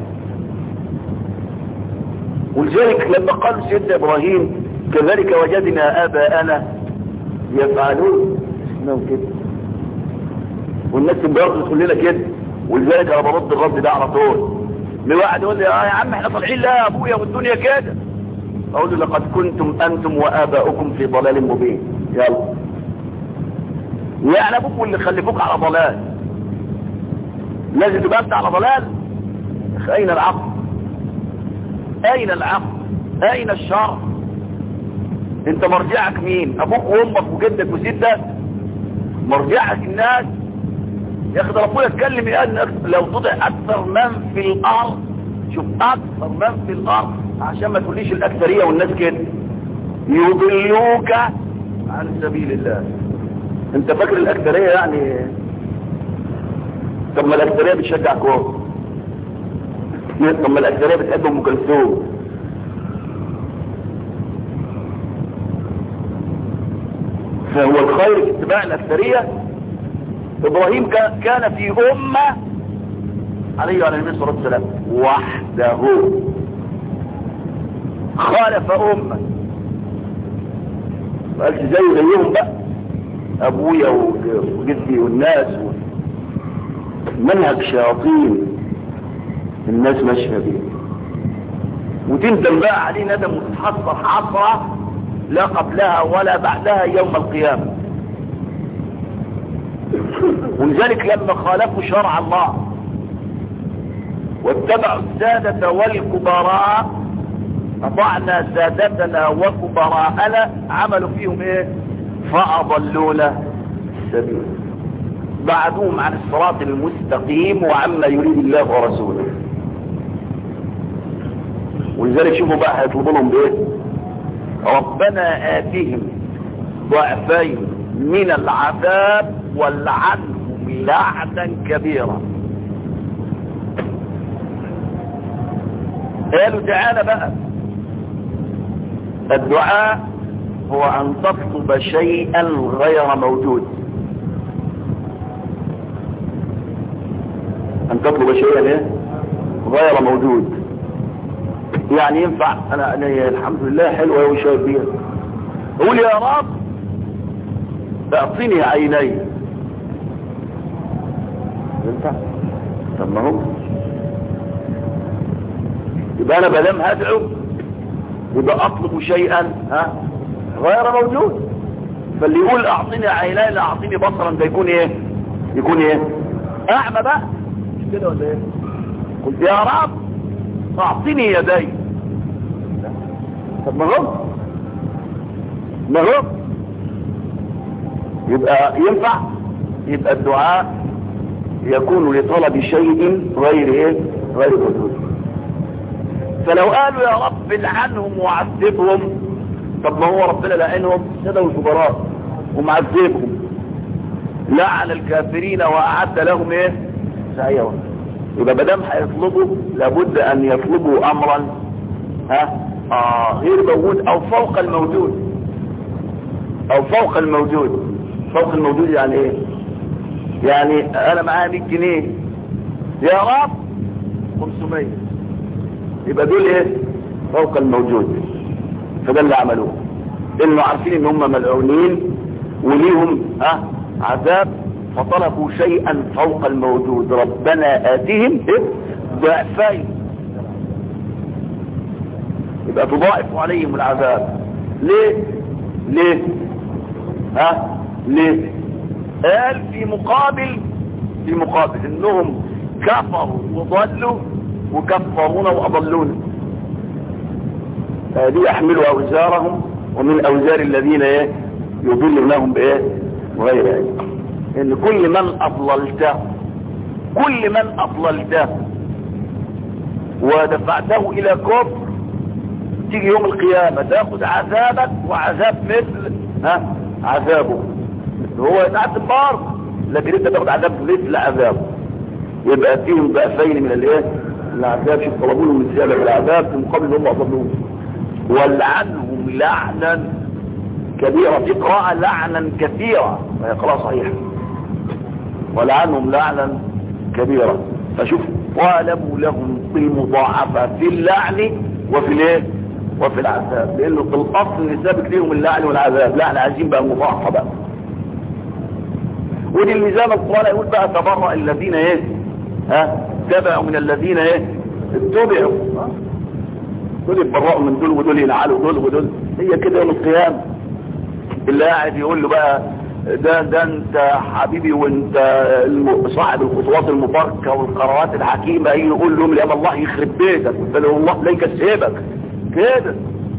ولذلك لما قال سيدنا ابراهيم كذلك وجدنا اباءنا يفعلون اسمهم كده، والناس برضه تقول لنا كده. ولذلك انا برد الرد ده على طول. من واحد يقول لي اه يا عم احنا طالعين لا ابويا والدنيا كده، اقول له لقد كنتم انتم واباؤكم في ضلال مبين. يلا يعني ابوك واللي خلفوك على ضلال، لازم تبقى انت على ضلال. اين العقل؟ اين العقل؟ اين الشرع؟ انت مرجعك مين؟ ابوك وامك وجدك وستك؟ مرجعك الناس؟ يا اخي ده ربنا اتكلم ان لو تطع اكثر من في الارض، شوف اكثر من في الارض، عشان ما تقوليش الاكثريه والناس كده، يضلوك عن سبيل الله. انت فاكر الاكثريه يعني؟ طب ما الاكثريه بتشجع كوره، طب ما الاكثريه بتحب ام كلثوم. فهو الخير في اتباع الاكثريه. ابراهيم كان في امه عليه وعلى النبي صلى الله عليه وسلم وحده، خالف امه، ما قالش زي زيهم بقى ابويا وجدي والناس، منهج شياطين الناس ماشيه بيه، وتندم بقى عليه ندم وتتحسر حسره لا قبلها ولا بعدها يوم القيامه. ولذلك لما خالفوا شرع الله واتبعوا السادة والكبراء، أطعنا سادتنا وكبراءنا، عملوا فيهم ايه؟ فأضلونا السبيل، بعدوهم عن الصراط المستقيم وعما يريد الله ورسوله. ولذلك شوفوا بقى هيطلبوا لهم بايه؟ ربنا آتهم ضعفين من العذاب والعنهم لعنا كبيرا. قالوا تعالى بقى، الدعاء هو ان تطلب شيئا غير موجود، ان تطلب شيئا ايه؟ غير موجود. يعني ينفع انا, أنا الحمد لله حلوه قوي شايف بيها، قول يا رب اعطيني عيني، ينفع؟ طب ما هو يبقى انا بدام هدعو يبقى اطلب شيئا ها غير موجود. فاللي يقول اعطيني عيني لا اعطيني بصرا ده يكون ايه؟ يكون ايه؟ اعمى بقى، مش كده ولا ايه؟ قلت يا رب اعطيني يدي، طب ما هو ما هو يبقى ينفع. يبقى الدعاء يكون لطلب شيء غير ايه؟ غير موجود. فلو قالوا يا رب العنهم وعذبهم، طب ما هو ربنا لعنهم سدوا الكبراء ومعذبهم، لعن الكافرين واعد لهم ايه؟ سعيرا. يبقى مادام هيطلبوا لابد ان يطلبوا امرا ها آه غير موجود او فوق الموجود، او فوق الموجود. فوق الموجود يعني ايه؟ يعني انا معايا مية جنيه يا رب خمسمية، يبقى دول ايه؟ فوق الموجود. فده اللي عملوه، انه عارفين ان هم ملعونين وليهم ها عذاب، فطلبوا شيئا فوق الموجود. ربنا آتهم ايه؟ ضعفين، يبقى تضاعف عليهم العذاب. ليه؟ ليه؟ ها؟ ليه؟ قال في مقابل في مقابل انهم كفروا وضلوا وكفرونا واضلونا، هذه يحملوا اوزارهم ومن اوزار الذين ايه؟ يضلونهم بايه؟ وغير ذلك. ان كل من اضللته كل من اضللته ودفعته الى كفر، تيجي يوم القيامة تاخد عذابك وعذاب مثل ها عذابه. هو يتعذب برضه لكن انت تاخد عذاب مثل عذابه. يبقى فيهم ضعفين من الايه؟ العذاب. شوف طلبوا لهم من زيادة العذاب في مقابل هم اضلوه. ولعنهم لعنا كبيرة، في قراءة لعنا كثيرة، وهي قراءة صحيحة. ولعنهم لعنا كبيرة. فشوف طالبوا لهم بالمضاعفة في اللعن وفي الايه؟ وفي العذاب، لانه في الاصل سابق لهم اللعن والعذاب. لا احنا عايزين بقى المضاعفة بقى. ودي الميزان القرآن يقول بقى تبرأ الذين ايه؟ ها تبعوا من الذين ايه؟ اتبعوا. دول يتبرأوا من دول ودول ينعلوا دول ودول. هي كده يوم القيامة. اللي قاعد يقول له بقى ده ده انت حبيبي وانت صاحب الخطوات المباركة والقرارات الحكيمة، ايه يقول لهم يا الله يخرب بيتك قلت له الله لا يكسبك كده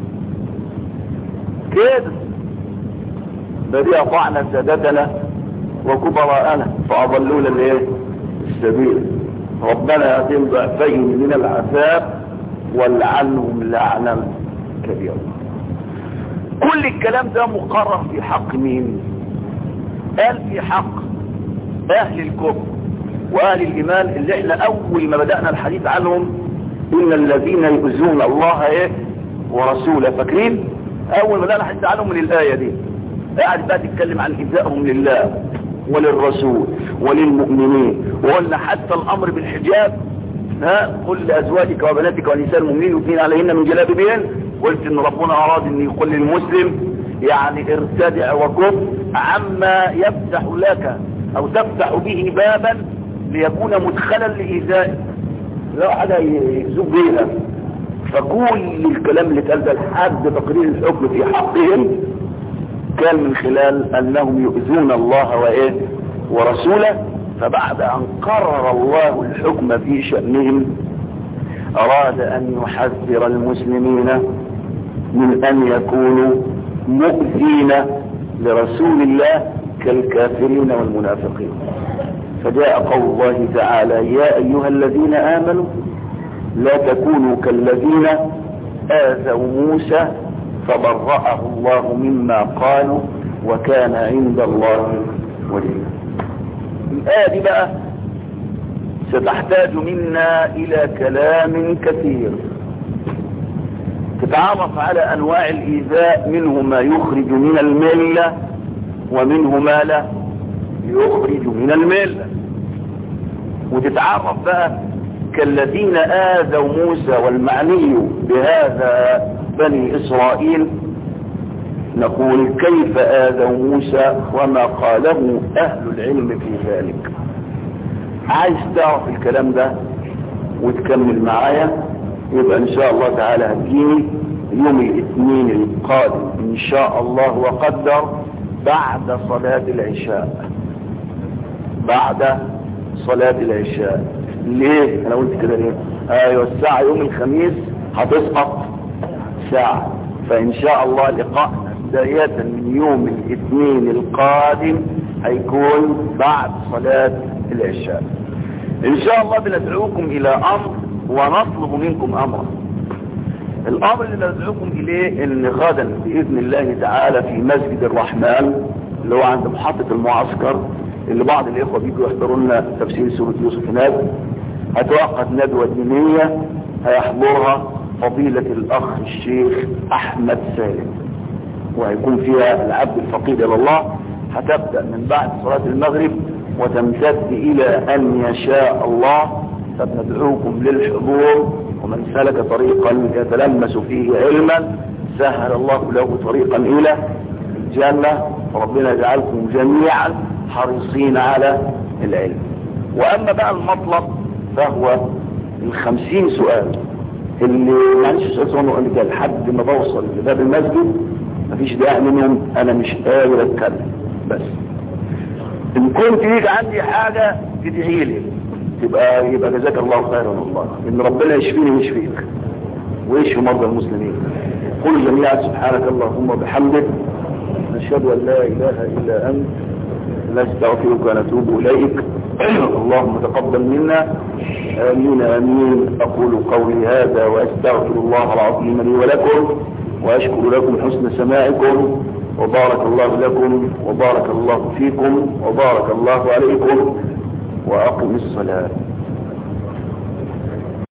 كده. بدي اطعنا سادتنا وكبراءنا فاضلونا الايه السبيل. ربنا يتم ضعفين من العذاب والعنهم لعنا كبيرا. كل الكلام ده مقرر في حق مين؟ قال في حق اهل الكفر واهل الايمان اللي احنا اول ما بدأنا الحديث عنهم ان الذين يؤذون الله ايه ورسوله. فاكرين اول ما بدأنا الحديث عنهم من الايه دي قاعد بقى تتكلم عن ايذائهم لله وللرسول وللمؤمنين، وقلنا حتى الامر بالحجاب ها قل لازواجك وبناتك ونساء المؤمنين يدنين عليهن من جلابيبهن. قلت ان ربنا اراد ان يقول للمسلم يعني ارتدع وكف عما يفتح لك او تفتح به بابا ليكون مدخلا لايذائك لا حاجه يزوج بيها. فكل الكلام اللي اتقال ده لحد تقرير الحكم في حقهم كان من خلال انهم يؤذون الله وايه ورسوله. فبعد ان قرر الله الحكم في شأنهم اراد ان يحذر المسلمين من ان يكونوا مؤذين لرسول الله كالكافرين والمنافقين. فجاء قول الله تعالى يا ايها الذين امنوا لا تكونوا كالذين آذوا موسى فبرأه الله مما قالوا وكان عند الله وجيها. الآية دي بقى ستحتاج منا إلى كلام كثير تتعرف على أنواع الإيذاء، منه ما يخرج من الملة ومنه ما لا يخرج من الملة، وتتعرف بقى كالذين آذوا موسى والمعني بهذا بني إسرائيل. نقول كيف آذوا موسى وما قاله أهل العلم في ذلك. عايز تعرف الكلام ده وتكمل معايا يبقى إن شاء الله تعالى هتجيني يوم الاثنين القادم إن شاء الله وقدر بعد صلاة العشاء. بعد صلاة العشاء. ليه انا قلت كده ليه؟ ايوه الساعة يوم الخميس هتسقط ساعة، فان شاء الله لقاءنا بداية من يوم الاثنين القادم هيكون بعد صلاة العشاء. ان شاء الله بندعوكم الى امر ونطلب منكم امرا. الامر اللي ندعوكم اليه ان غدا باذن الله تعالى في مسجد الرحمن اللي هو عند محطة المعسكر اللي بعض الاخوة بيجوا يحضروا لنا تفسير سورة يوسف هناك، هتوقف ندوة دينية هيحضرها فضيلة الاخ الشيخ احمد سالم، وهيكون فيها العبد الفقير الى الله. هتبدأ من بعد صلاة المغرب وتمتد الى ان يشاء الله. فبندعوكم للحضور، ومن سلك طريقا يتلمس فيه علما سهل الله له طريقا الى الجنة. ربنا يجعلكم جميعا حريصين على العلم. واما بقى المطلب فهو الخمسين سؤال اللي معلش سؤال صغير اللي قال لحد ما بوصل لباب المسجد مفيش داعي منهم، انا مش قادر اتكلم. بس ان كنت ليك عندي حاجة تدعي لي تبقى يبقى جزاك الله خيرا والله، ان ربنا يشفيني ويشفيك ويشفي مرضى المسلمين. قل جميعا سبحانك اللهم وبحمدك نشهد ان لا اله الا انت نستغفرك ونتوب اليك. اللهم تقبل منا امين امين. اقول قولي هذا واستغفر الله العظيم لي ولكم، واشكر لكم حسن سماعكم، وبارك الله لكم وبارك الله فيكم وبارك الله عليكم، واقم الصلاة.